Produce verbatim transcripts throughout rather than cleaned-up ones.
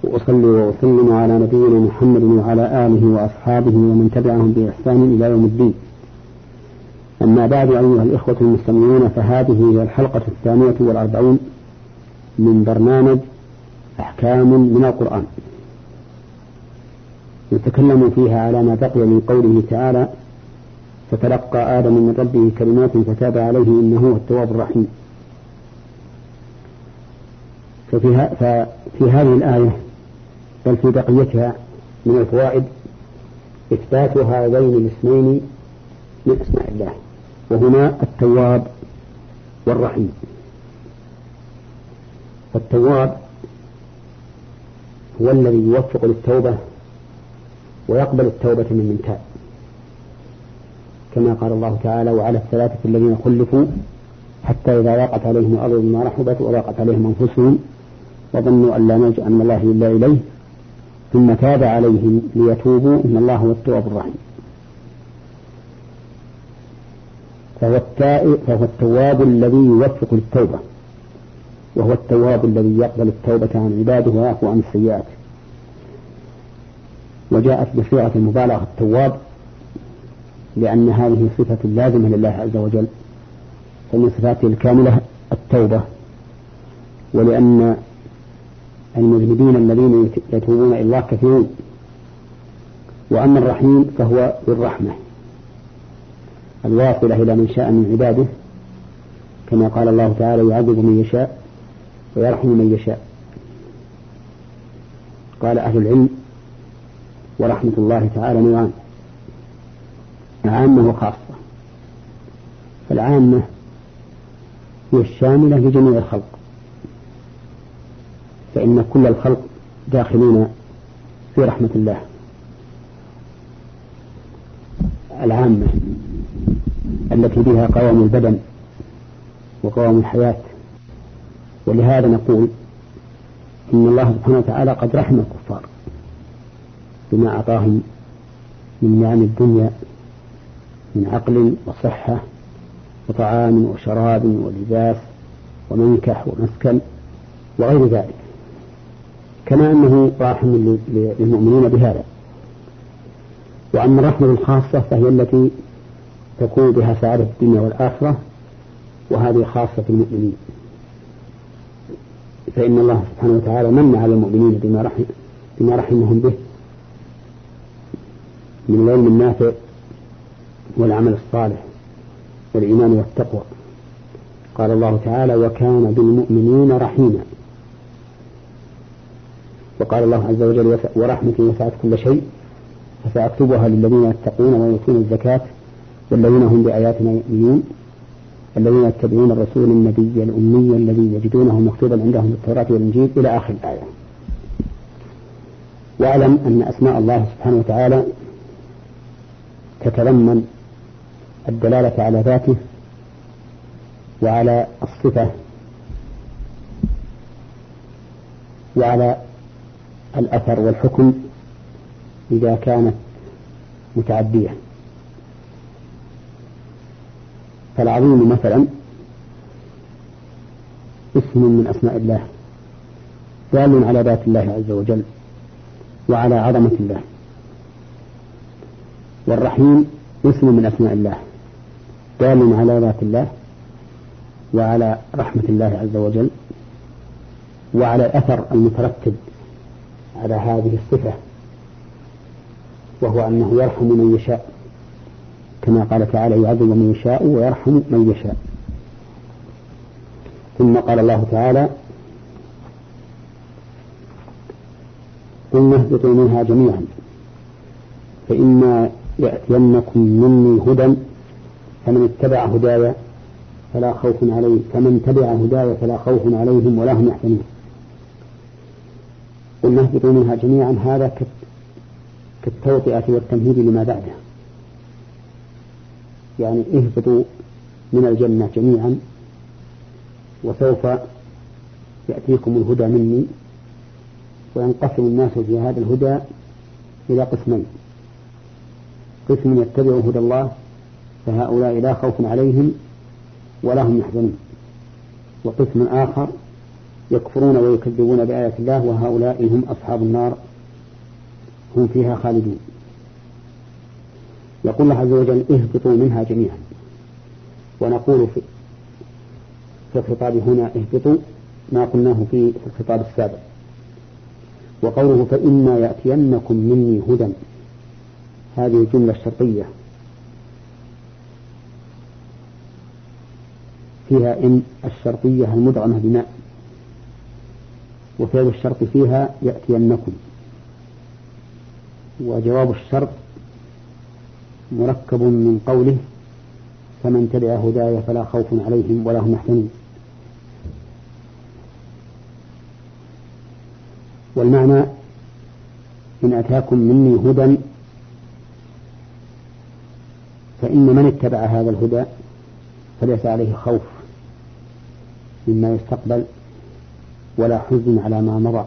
وأصلي وأسلم على نبينا محمد وعلى آله وأصحابه ومن تبعهم بإحسان إلى يوم الدين. أما بعد، أيها الإخوة المستمعون، فهذه هي الحلقة الثانية والأربعون من برنامج أحكام من القرآن، نتكلم فيها على ما بقي من قوله تعالى: فتلقى آدم من ربه كلمات فتاب عليه إنه هو التواب الرحيم. ففي, ففي هذه الآية بل في بقيتها من الفوائد إثبات هذين الاسمين من أسماء الله، وهما التواب والرحيم. فالتواب هو الذي يوفق للتوبة ويقبل التوبة من من تاب، كما قال الله تعالى: وعلى الثلاثة الذين خلفوا حتى إذا ضاقت عليهم الأرض بما رحبت وضاقت عليهم أنفسهم وظنوا أن لا ملجأ من الله إلا إليه ثم تاب عليهم ليتوبوا إن الله هو التواب الرحيم. فهو, فهو التواب الذي يوفق للتوبة، وهو التواب الذي يقبل التوبة عن عباده ويعفو عن السيئات. وجاءت بصيغة المبالغة التواب لأن هذه صفة لازمة لله عز وجل، فمن صفاته الكاملة التوبة، ولأن المذنبين الذين يتوبون إلى الله كثيرون. وأما الرحيم فهو بالرحمة الواصلة إلى من شاء من عباده، كما قال الله تعالى: يعذب من يشاء ويرحم من يشاء. قال أهل العلم: ورحمة الله تعالى نوعان: عامة وخاصة. فالعامة هي الشاملة لجميع الخلق، فإن كل الخلق داخلون في رحمة الله. العامة التي بها قوام البدن وقوام الحياة. ولهذا نقول إن الله سبحانه وتعالى قد رحم الكفار بما أعطاهم من نعم الدنيا من عقل وصحة وطعام وشراب ولباس ومنكح ومسكن وغير ذلك، كما أنه راحم للمؤمنين بهذا. وأما الرحمة الخاصة فهي التي تكون بها سعادة الدنيا والآخرة، وهذه خاصة المؤمنين، فإن الله سبحانه وتعالى من على المؤمنين بما رحم بما رحمهم به من العلم النافع والعمل الصالح والإيمان والتقوى. قال الله تعالى: وكان بالمؤمنين رحيما. وقال الله عز وجل: ورحمتي وسعت كل شيء فسأكتبها للذين يتقون ويؤتون الزكاة والذين هم بآياتنا يؤمنون الذين يتبعون الرسول النبي الأمي الذي يجدونه مكتوبا عندهم في التوراة والإنجيل إلى آخر الآية. واعلم أن أسماء الله سبحانه وتعالى تتضمن الدلالة على ذاته وعلى الصفة وعلى الأثر والحكم إذا كانت متعدية. فالعظيم مثلا اسم من أسماء الله دال على ذات الله عز وجل وعلى عظمة الله. والرحيم اسم من أسماء الله دال على ذات الله وعلى رحمة الله عز وجل وعلى الأثر المترتب على هذه الصفة، وهو أنه يرحم من يشاء، كما قال تعالى: يعذب من يشاء ويرحم من يشاء. ثم قال الله تعالى: قلنا اهبطوا منها جميعا فإما يأتينكم مني هدى فمن اتبع هدايا فلا خوف عليه فمن تبع هدايا فلا خوف عليهم ولا هم يحزنون. قلنا اهبطوا منها جميعا، هذا كالتوطئة والتمهيد لما بعده، يعني اهبطوا من الجنة جميعا وسوف يأتيكم الهدى مني. وينقسم الناس في هذا الهدى إلى قسمين: قسم يتبع هدى الله فهؤلاء لا خوف عليهم ولا هم يحزنون، وقسم آخر يكفرون ويكذبون بآيات الله وهؤلاء هم أصحاب النار هم فيها خالدون. يقول الله عز وجل اهبطوا منها جميعا، ونقول في في الخطاب هنا اهبطوا ما قلناه في الخطاب السابق. وقوله فإما يأتينكم مني هدى، هذه الجملة الشرطية فيها إن الشرطية المدغمة بماء، وفعل الشرط فيها يأتينكم، وجواب الشرط مركب من قوله فمن تبع هداي فلا خوف عليهم ولا هم يحزنون. والمعنى إن أتاكم مني هدى فإن من اتبع هذا الهدى فليس عليه خوف مما يستقبل ولا حزن على ما مضى.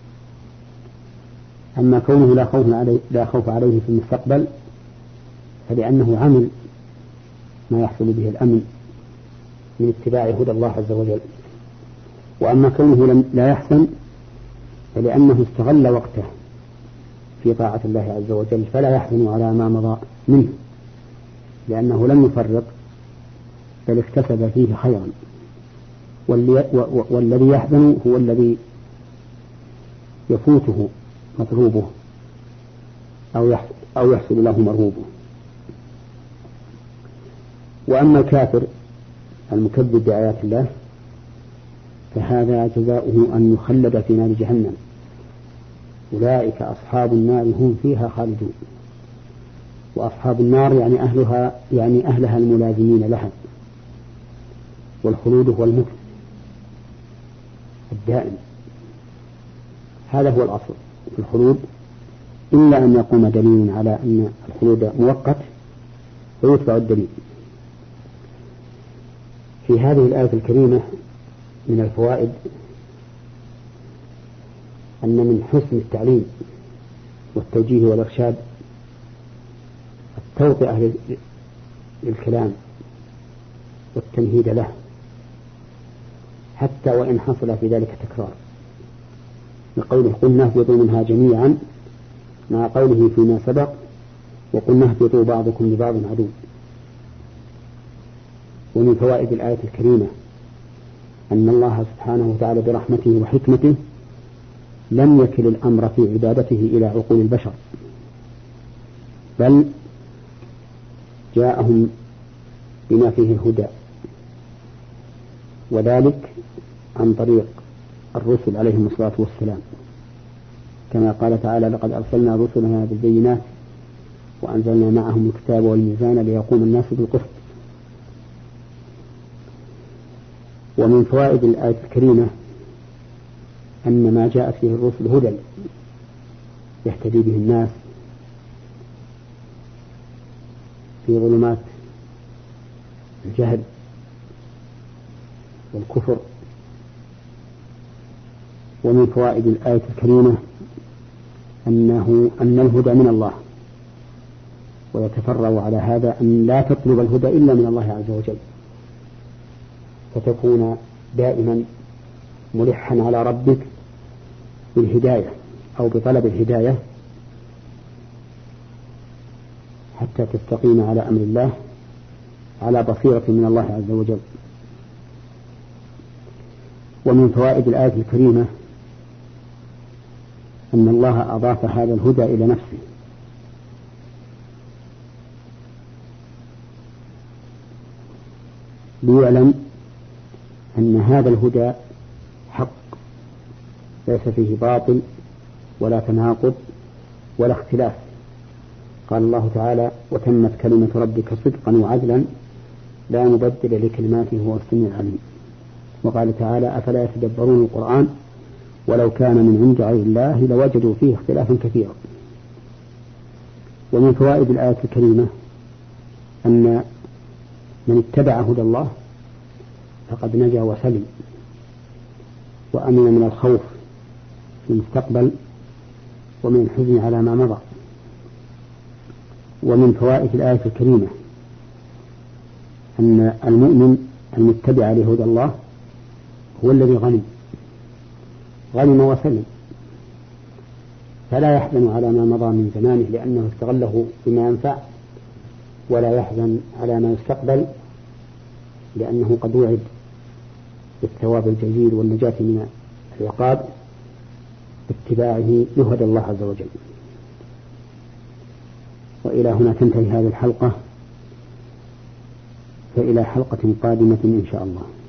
أما كونه لا خوف عليه, لا خوف عليه في المستقبل فلأنه عمل ما يحصل به الأمن من اتباع هدى الله عز وجل. وأما كونه لم لا يحسن فلأنه استغل وقته في طاعة الله عز وجل فلا يحزن على ما مضى منه، لأنه لم يفرط بل اكتسب فيه خيرا. والذي يحزن هو الذي يفوته مطلوبه أو يحصل له مرغوبه. وأما الكافر المكذب بآيات الله فهذا جزاؤه أن يخلد في نار جهنم، أولئك أصحاب النار هم فيها خالدون. وأصحاب النار يعني أهلها يعني أهلها الملازمين لها، والخلود هو المكث الدائم، هذا هو الأصل في الخلود، إلا أن يقوم دليل على أن الخلود مؤقت فيتبع الدليل. في هذه الآية الكريمة من الفوائد أن من حسن التعليم والتوجيه والإرشاد التوطئة للكلام والتمهيد له، حتى وإن حصل في ذلك تكرار، بقوله قلنا اهبطوا منها جميعا، مع قوله فيما سبق وقلنا اهبطوا بعضكم لبعض عدو. ومن فوائد الآية الكريمة أن الله سبحانه وتعالى برحمته وحكمته لم يكل الأمر في عبادته إلى عقول البشر، بل جاءهم بما فيه الهدى، وذلك عن طريق الرسل عليهم الصلاة والسلام، كما قال تعالى لقد أرسلنا رسلنا بالبينات وأنزلنا معهم الكتاب والميزان ليقوم الناس بالقسط. ومن فوائد الآية الكريمة أن ما جاءت فيه الرسل هدى يهتدي به الناس في ظلمات الجهل والكفر. ومن فوائد الآية الكريمة أنه أن الهدى من الله، ويتفرع على هذا أن لا تطلب الهدى إلا من الله عز وجل، فتكون دائما ملحا على ربك بالهداية أو بطلب الهداية حتى تستقيم على أمر الله على بصيرة من الله عز وجل. ومن فوائد الآية الكريمة أن الله أضاف هذا الهدى إلى نفسه، ليعلم أن هذا الهدى حق ليس فيه باطل ولا تناقض ولا اختلاف. قال الله تعالى وتمت كلمة ربك صدقا وعدلا لا مبدل لكلماته وهو السميع العليم. وقال تعالى أفلا يتدبرون القرآن ولو كان من عند غير الله لوجدوا فيه اختلافا كثيرا. ومن فوائد الآية الكريمة أن من اتبع هدى الله فقد نجا وسلم وأمن من الخوف في المستقبل ومن الحزن على ما مضى. ومن فوائد الآية الكريمة أن المؤمن المتبع لهدى الله هو الذي غني، غنم وسلم، فلا يحزن على ما مضى من زمانه لأنه استغله بما ينفع، ولا يحزن على ما يستقبل لأنه قد وعد بالثواب الجزيل والنجاة من العقاب باتباعه لهدى الله عز وجل. وإلى هنا تنتهي هذه الحلقة، فإلى حلقة قادمة إن شاء الله.